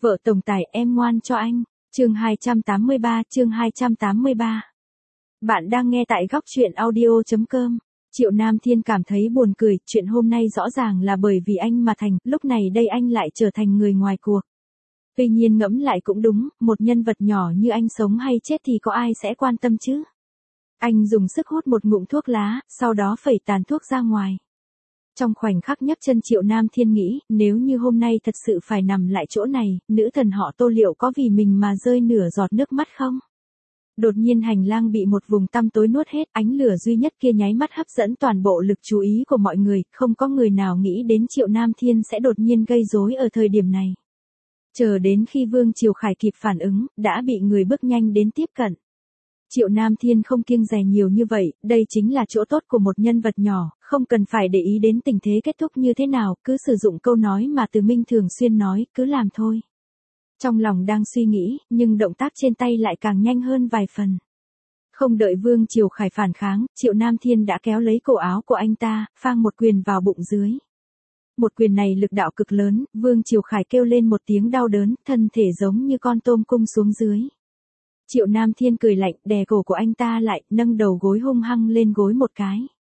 Vợ tổng tài em ngoan cho anh. Chương 283. Bạn đang nghe tại góc truyện audio.com. Triệu Nam Thiên cảm thấy buồn cười, chuyện hôm nay rõ ràng là bởi vì anh mà thành, lúc này đây anh lại trở thành người ngoài cuộc. Tuy nhiên ngẫm lại cũng đúng, một nhân vật nhỏ như anh sống hay chết thì có ai sẽ quan tâm chứ? Anh dùng sức hút một ngụm thuốc lá, sau đó phẩy tàn thuốc ra ngoài. Trong khoảnh khắc nhấc chân Triệu Nam Thiên nghĩ, nếu như hôm nay thật sự phải nằm lại chỗ này, nữ thần họ Tô liệu có vì mình mà rơi nửa giọt nước mắt không? Đột nhiên hành lang bị một vùng tăm tối nuốt hết, ánh lửa duy nhất kia nháy mắt hấp dẫn toàn bộ lực chú ý của mọi người, không có người nào nghĩ đến Triệu Nam Thiên sẽ đột nhiên gây rối ở thời điểm này. Chờ đến khi Vương Triều Khải kịp phản ứng, đã bị người bước nhanh đến tiếp cận. Triệu Nam Thiên không kiêng dè nhiều như vậy, đây chính là chỗ tốt của một nhân vật nhỏ, không cần phải để ý đến tình thế kết thúc như thế nào, cứ sử dụng câu nói mà Từ Minh thường xuyên nói, cứ làm thôi. Trong lòng đang suy nghĩ, nhưng động tác trên tay lại càng nhanh hơn vài phần. Không đợi Vương Triều Khải phản kháng, Triệu Nam Thiên đã kéo lấy cổ áo của anh ta, phang một quyền vào bụng dưới. Một quyền này lực đạo cực lớn, Vương Triều Khải kêu lên một tiếng đau đớn, thân thể giống như con tôm cung xuống dưới. Triệu Nam Thiên cười lạnh, đè cổ của anh ta lại, nâng đầu gối hung hăng lên gối một cái.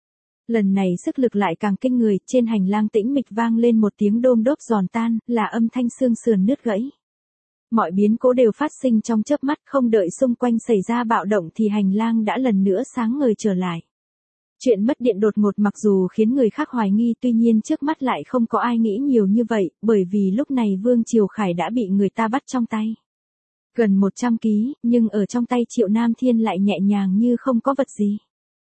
Lần này sức lực lại càng kinh người, trên hành lang tĩnh mịch vang lên một tiếng đôm đốp giòn tan, là âm thanh xương sườn nứt gãy. Mọi biến cố đều phát sinh trong chớp mắt, không đợi xung quanh xảy ra bạo động thì hành lang đã lần nữa sáng ngời trở lại. Chuyện mất điện đột ngột mặc dù khiến người khác hoài nghi, tuy nhiên trước mắt lại không có ai nghĩ nhiều như vậy, bởi vì lúc này Vương Triều Khải đã bị người ta bắt trong tay. Gần 100 ký, nhưng ở trong tay Triệu Nam Thiên lại nhẹ nhàng như không có vật gì.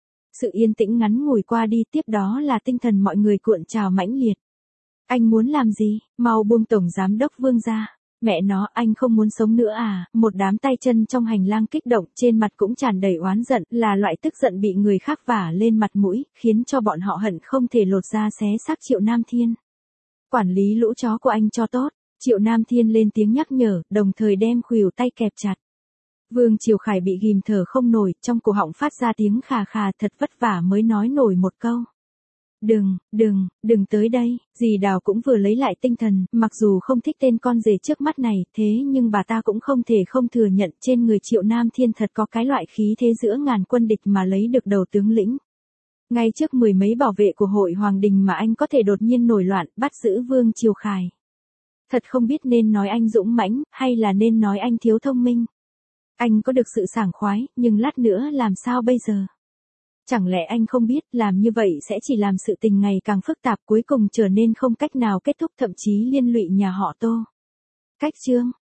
Sự yên tĩnh ngắn ngủi qua đi, tiếp đó là tinh thần mọi người cuộn trào mãnh liệt. Anh muốn làm gì? Mau buông tổng giám đốc Vương ra. Mẹ nó, anh không muốn sống nữa à? Một đám tay chân trong hành lang kích động, trên mặt cũng tràn đầy oán giận, là loại tức giận bị người khác vả lên mặt mũi, khiến cho bọn họ hận không thể lột da xé xác Triệu Nam Thiên. Quản lý lũ chó của anh cho tốt. Triệu Nam Thiên lên tiếng nhắc nhở, đồng thời đem khuỷu tay kẹp chặt. Vương Triều Khải bị ghim thở không nổi, trong cổ họng phát ra tiếng khà khà, thật vất vả mới nói nổi một câu. Đừng tới đây, dì Đào cũng vừa lấy lại tinh thần, mặc dù không thích tên con rể trước mắt này, thế nhưng bà ta cũng không thể không thừa nhận trên người Triệu Nam Thiên thật có cái loại khí thế giữa ngàn quân địch mà lấy được đầu tướng lĩnh. Ngay trước mười mấy bảo vệ của hội Hoàng Đình mà anh có thể đột nhiên nổi loạn, bắt giữ Vương Triều Khải. Thật không biết nên nói anh dũng mãnh, hay là nên nói anh thiếu thông minh. Anh có được sự sảng khoái, nhưng lát nữa làm sao bây giờ? Chẳng lẽ anh không biết, làm như vậy sẽ chỉ làm sự tình ngày càng phức tạp, cuối cùng trở nên không cách nào kết thúc, thậm chí liên lụy nhà họ Tô. Cách chương,